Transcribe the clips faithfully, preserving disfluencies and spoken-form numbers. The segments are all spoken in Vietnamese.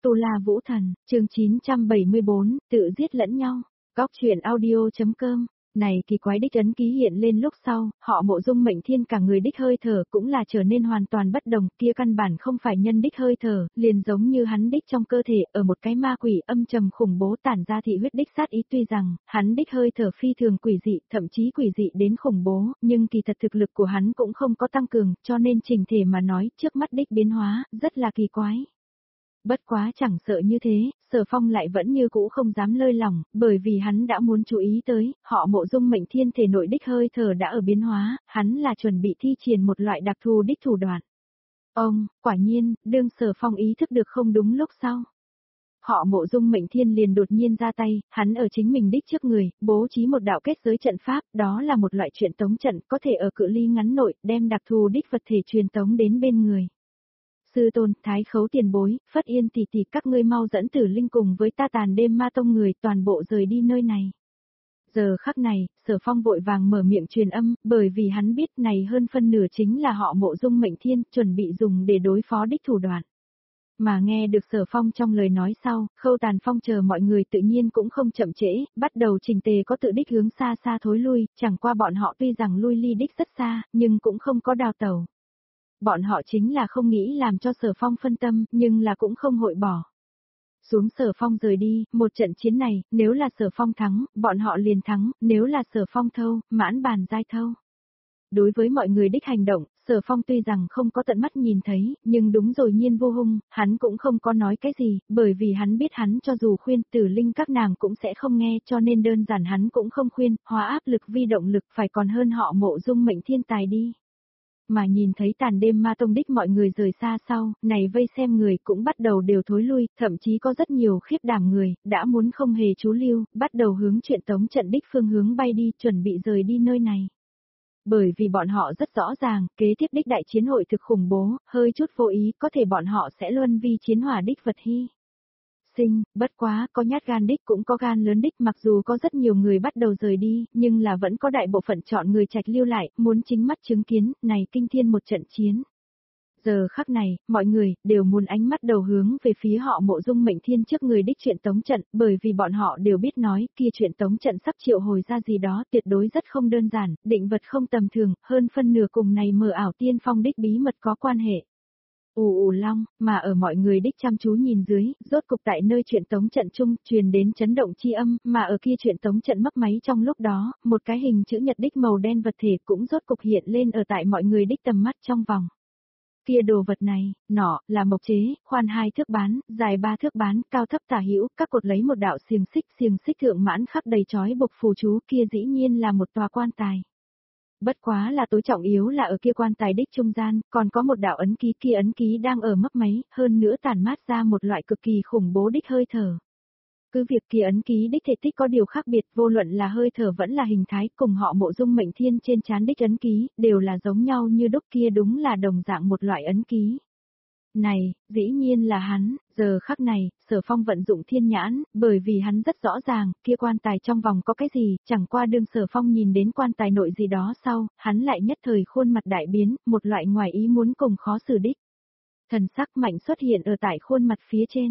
Tu La Vũ Thần, chương chín trăm bảy mươi bốn, tự giết lẫn nhau. Góc truyện audio.com. Này kỳ quái đích ấn ký hiện lên lúc sau, họ Mộ Dung Mệnh Thiên cả người đích hơi thở cũng là trở nên hoàn toàn bất đồng, kia căn bản không phải nhân đích hơi thở, liền giống như hắn đích trong cơ thể ở một cái ma quỷ âm trầm khủng bố tản ra thị huyết đích sát ý, tuy rằng hắn đích hơi thở phi thường quỷ dị, thậm chí quỷ dị đến khủng bố, nhưng kỳ thật thực lực của hắn cũng không có tăng cường, cho nên trình thể mà nói, trước mắt đích biến hóa rất là kỳ quái. Bất quá chẳng sợ như thế, Sở Phong lại vẫn như cũ không dám lơi lỏng, bởi vì hắn đã muốn chú ý tới, họ Mộ Dung Mệnh Thiên thể nội đích hơi thở đã ở biến hóa, hắn là chuẩn bị thi triển một loại đặc thù đích thủ đoạn. Ông, quả nhiên, đương Sở Phong ý thức được không đúng lúc sau. Họ Mộ Dung Mệnh Thiên liền đột nhiên ra tay, hắn ở chính mình đích trước người, bố trí một đạo kết giới trận pháp, đó là một loại truyền tống trận, có thể ở cự ly ngắn nội, đem đặc thù đích vật thể truyền tống đến bên người. Sư tôn, Thái Khấu tiền bối, Phất Yên tỷ tỷ, các ngươi mau dẫn Tử Linh cùng với ta Tàn Đêm Ma Tông người toàn bộ rời đi nơi này. Giờ khắc này, Sở Phong vội vàng mở miệng truyền âm, bởi vì hắn biết này hơn phân nửa chính là họ Mộ Dung Mệnh Thiên, chuẩn bị dùng để đối phó đích thủ đoạn. Mà nghe được Sở Phong trong lời nói sau, Khâu Tàn Phong chờ mọi người tự nhiên cũng không chậm trễ, bắt đầu trình tề có tự đích hướng xa xa thối lui, chẳng qua bọn họ tuy rằng lui ly đích rất xa, nhưng cũng không có đào tẩu. Bọn họ chính là không nghĩ làm cho Sở Phong phân tâm, nhưng là cũng không hội bỏ. Xuống Sở Phong rời đi, một trận chiến này, nếu là Sở Phong thắng, bọn họ liền thắng, nếu là Sở Phong thâu, mãn bàn giai thâu. Đối với mọi người đích hành động, Sở Phong tuy rằng không có tận mắt nhìn thấy, nhưng đúng rồi nhiên vô hung, hắn cũng không có nói cái gì, bởi vì hắn biết hắn cho dù khuyên Tử Linh các nàng cũng sẽ không nghe, cho nên đơn giản hắn cũng không khuyên, hóa áp lực vi động lực phải còn hơn họ Mộ Dung Mệnh Thiên tài đi. Mà nhìn thấy Tàn Đêm Ma Tông đích mọi người rời xa sau, này vây xem người cũng bắt đầu đều thối lui, thậm chí có rất nhiều khiếp đảm người, đã muốn không hề chú lưu, bắt đầu hướng chuyện tống trận đích phương hướng bay đi, chuẩn bị rời đi nơi này. Bởi vì bọn họ rất rõ ràng, kế tiếp đích đại chiến hội thực khủng bố, hơi chút vô ý, có thể bọn họ sẽ luân vi chiến hỏa đích vật hy. Sinh, bất quá, có nhát gan đích cũng có gan lớn đích, mặc dù có rất nhiều người bắt đầu rời đi, nhưng là vẫn có đại bộ phận chọn người trạch lưu lại, muốn chính mắt chứng kiến, này kinh thiên một trận chiến. Giờ khắc này, mọi người, đều muốn ánh mắt đầu hướng về phía họ Mộ Dung Mệnh Thiên trước người đích chuyện tống trận, bởi vì bọn họ đều biết nói, kia chuyện tống trận sắp triệu hồi ra gì đó, tuyệt đối rất không đơn giản, định vật không tầm thường, hơn phân nửa cùng này mờ ảo tiên phong đích bí mật có quan hệ. Ù ù long, mà ở mọi người đích chăm chú nhìn dưới, rốt cục tại nơi chuyện tống trận chung, truyền đến chấn động chi âm, mà ở kia chuyện tống trận mấp máy trong lúc đó, một cái hình chữ nhật đích màu đen vật thể cũng rốt cục hiện lên ở tại mọi người đích tầm mắt trong vòng. Kia đồ vật này, nọ, là mộc chế, khoan hai thước bán, dài ba thước bán, cao thấp tả hữu, các cột lấy một đạo xiềng xích, xiềng xích thượng mãn khắc đầy chói buộc phù chú, kia dĩ nhiên là một tòa quan tài. Bất quá là tối trọng yếu là ở kia quan tài đích trung gian, còn có một đạo ấn ký, kia ấn ký đang ở mấp máy, hơn nữa tản mát ra một loại cực kỳ khủng bố đích hơi thở. Cứ việc kia ấn ký đích thể tích có điều khác biệt, vô luận là hơi thở vẫn là hình thái, cùng họ Mộ Dung Mệnh Thiên trên trán đích ấn ký, đều là giống nhau như đúc, kia đúng là đồng dạng một loại ấn ký. Này, dĩ nhiên là hắn, giờ khắc này, Sở Phong vận dụng thiên nhãn, bởi vì hắn rất rõ ràng, kia quan tài trong vòng có cái gì, chẳng qua đương Sở Phong nhìn đến quan tài nội gì đó sau, hắn lại nhất thời khuôn mặt đại biến, một loại ngoài ý muốn cùng khó xử đích. Thần sắc mạnh xuất hiện ở tại khuôn mặt phía trên.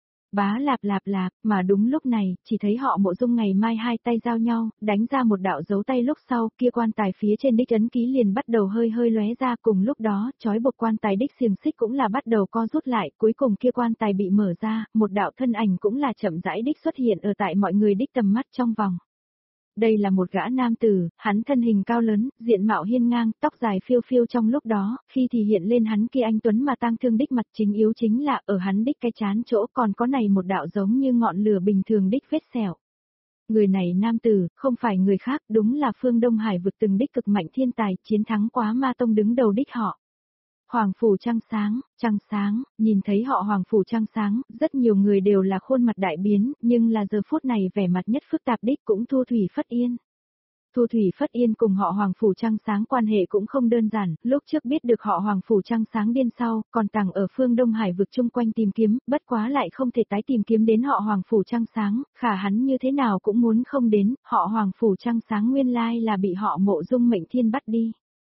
Bá lạp lạp lạp, mà đúng lúc này, chỉ thấy họ Mộ Dung ngày mai hai tay giao nhau, đánh ra một đạo dấu tay lúc sau, kia quan tài phía trên đích ấn ký liền bắt đầu hơi hơi lóe ra, cùng lúc đó, chói buộc quan tài đích xiềng xích cũng là bắt đầu co rút lại, cuối cùng kia quan tài bị mở ra, một đạo thân ảnh cũng là chậm rãi đích xuất hiện ở tại mọi người đích tầm mắt trong vòng. Đây là một gã nam tử, hắn thân hình cao lớn, diện mạo hiên ngang, tóc dài phiêu phiêu trong lúc đó, khi thì hiện lên hắn kia anh tuấn mà tang thương đích mặt, chính yếu chính là ở hắn đích cái chán chỗ còn có này một đạo giống như ngọn lửa bình thường đích vết sẹo. Người này nam tử, không phải người khác, đúng là Phương Đông Hải vực từng đích cực mạnh thiên tài, chiến thắng quá Ma Tông đứng đầu đích họ. Hoàng Phủ Trăng Sáng, Trăng Sáng, nhìn thấy họ Hoàng Phủ Trăng Sáng, rất nhiều người đều là khuôn mặt đại biến, nhưng là giờ phút này vẻ mặt nhất phức tạp đích cũng Thu Thủy Phất Yên. Thu Thủy Phất Yên cùng họ Hoàng Phủ Trăng Sáng quan hệ cũng không đơn giản, lúc trước biết được họ Hoàng Phủ Trăng Sáng điên sau, còn tàng ở phương Đông Hải vực chung quanh tìm kiếm, bất quá lại không thể tái tìm kiếm đến họ Hoàng Phủ Trăng Sáng, khả hắn như thế nào cũng muốn không đến, họ Hoàng Phủ Trăng Sáng nguyên lai là bị họ Mộ Dung Mệnh Thiên bắt đi.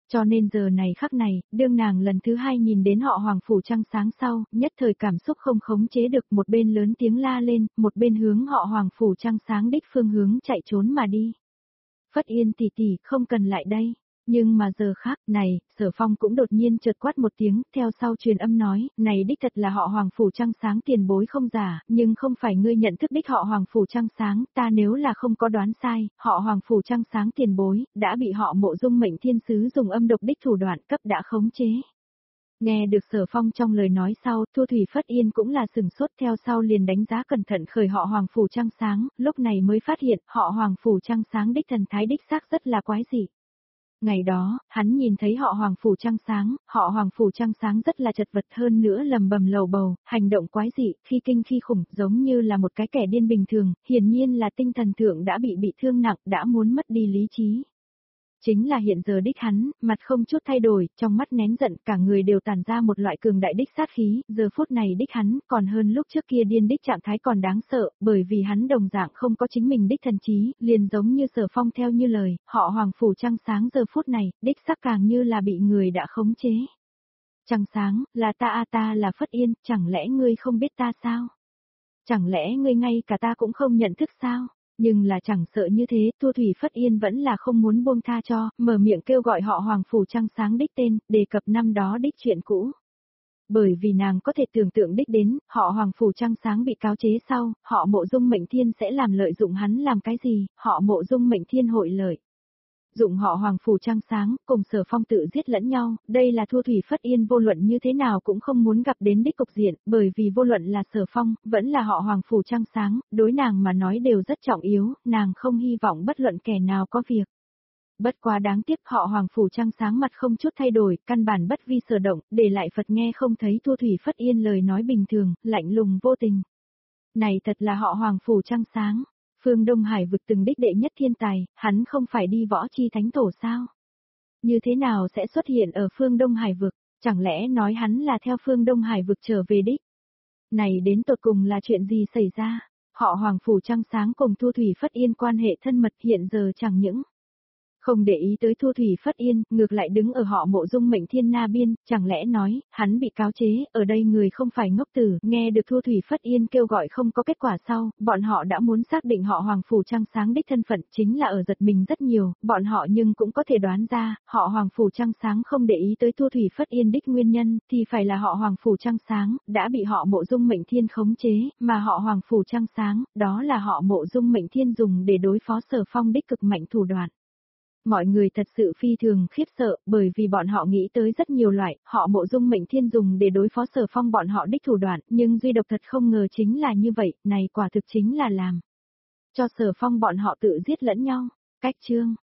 Cho nên giờ này khắc này, đương nàng lần thứ hai nhìn đến họ Hoàng Phủ trăng sáng sau, nhất thời cảm xúc không khống chế được, một bên lớn tiếng la lên, một bên hướng họ Hoàng Phủ trăng sáng đích phương hướng chạy trốn mà đi. Phất Yên tỷ tỷ, không cần lại đây. Nhưng mà giờ khác này, Sở Phong cũng đột nhiên chợt quát một tiếng, theo sau truyền âm nói, này đích thật là họ Hoàng Phủ trăng sáng tiền bối không giả, nhưng không phải ngươi nhận thức đích họ Hoàng Phủ trăng sáng, ta nếu là không có đoán sai, họ Hoàng Phủ trăng sáng tiền bối, đã bị họ Mộ Dung Mệnh Thiên Sứ dùng âm độc đích thủ đoạn cấp đã khống chế. Nghe được Sở Phong trong lời nói sau, Thu Thủy Phất Yên cũng là sừng sốt, theo sau liền đánh giá cẩn thận khởi họ Hoàng Phủ trăng sáng, lúc này mới phát hiện họ Hoàng Phủ trăng sáng đích thần thái đích xác rất là quái dị. Ngày đó, hắn nhìn thấy họ Hoàng Phủ trăng sáng, họ Hoàng Phủ trăng sáng rất là chật vật, hơn nữa lầm bầm lầu bầu, hành động quái dị, khi kinh khi khủng, giống như là một cái kẻ điên bình thường, hiển nhiên là tinh thần thượng đã bị bị thương nặng, đã muốn mất đi lý trí. Chính là hiện giờ đích hắn, mặt không chút thay đổi, trong mắt nén giận, cả người đều tản ra một loại cường đại đích sát khí, giờ phút này đích hắn, còn hơn lúc trước kia điên đích trạng thái còn đáng sợ, bởi vì hắn đồng dạng không có chính mình đích thần trí, liền giống như Sở Phong theo như lời, họ Hoàng Phủ trăng sáng giờ phút này, đích xác càng như là bị người đã khống chế. Trăng sáng, là ta a ta là Phất Yên, chẳng lẽ ngươi không biết ta sao? Chẳng lẽ ngươi ngay cả ta cũng không nhận thức sao? Nhưng là chẳng sợ như thế, Thu Thủy Phất Yên vẫn là không muốn buông tha cho, mở miệng kêu gọi họ Hoàng Phủ trăng sáng đích tên, đề cập năm đó đích chuyện cũ. Bởi vì nàng có thể tưởng tượng đích đến, họ Hoàng Phủ trăng sáng bị cáo chế sau, họ Mộ Dung Mệnh Thiên sẽ làm lợi dụng hắn làm cái gì, họ Mộ Dung Mệnh Thiên hội lợi. Dụng họ Hoàng Phủ trăng sáng, cùng Sở Phong tự giết lẫn nhau, đây là Thu Thủy Phất Yên vô luận như thế nào cũng không muốn gặp đến đích cục diện, bởi vì vô luận là Sở Phong, vẫn là họ Hoàng Phủ trăng sáng, đối nàng mà nói đều rất trọng yếu, nàng không hy vọng bất luận kẻ nào có việc. Bất quá đáng tiếc họ Hoàng Phủ trăng sáng mặt không chút thay đổi, căn bản bất vi sở động, để lại Phật nghe không thấy Thu Thủy Phất Yên lời nói bình thường, lạnh lùng vô tình. Này thật là họ Hoàng Phủ trăng sáng. Phương Đông Hải vực từng đích đệ nhất thiên tài, hắn không phải đi võ chi thánh tổ sao? Như thế nào sẽ xuất hiện ở phương Đông Hải vực, chẳng lẽ nói hắn là theo phương Đông Hải vực trở về đích? Này đến tột cùng là chuyện gì xảy ra? Họ Hoàng Phủ trăng sáng cùng Thu Thủy Phất Yên quan hệ thân mật hiện giờ chẳng những không để ý tới Thu Thủy Phất Yên, ngược lại đứng ở họ Mộ Dung Mệnh Thiên na biên, chẳng lẽ nói, hắn bị cáo chế, ở đây người không phải ngốc tử, nghe được Thu Thủy Phất Yên kêu gọi không có kết quả sau, bọn họ đã muốn xác định họ Hoàng Phủ trăng sáng đích thân phận, chính là ở giật mình rất nhiều, bọn họ nhưng cũng có thể đoán ra, họ Hoàng Phủ trăng sáng không để ý tới Thu Thủy Phất Yên đích nguyên nhân, thì phải là họ Hoàng Phủ trăng sáng, đã bị họ Mộ Dung Mệnh Thiên khống chế, mà họ Hoàng Phủ trăng sáng, đó là họ Mộ Dung Mệnh Thiên dùng để đối phó Sở Phong đích cực mạnh thủ đoạn. Mọi người thật sự phi thường khiếp sợ, bởi vì bọn họ nghĩ tới rất nhiều loại, họ Mộ Dung Mệnh Thiên dùng để đối phó Sở Phong bọn họ đích thủ đoạn, nhưng duy độc thật không ngờ chính là như vậy, này quả thực chính là làm cho Sở Phong bọn họ tự giết lẫn nhau. Cách chương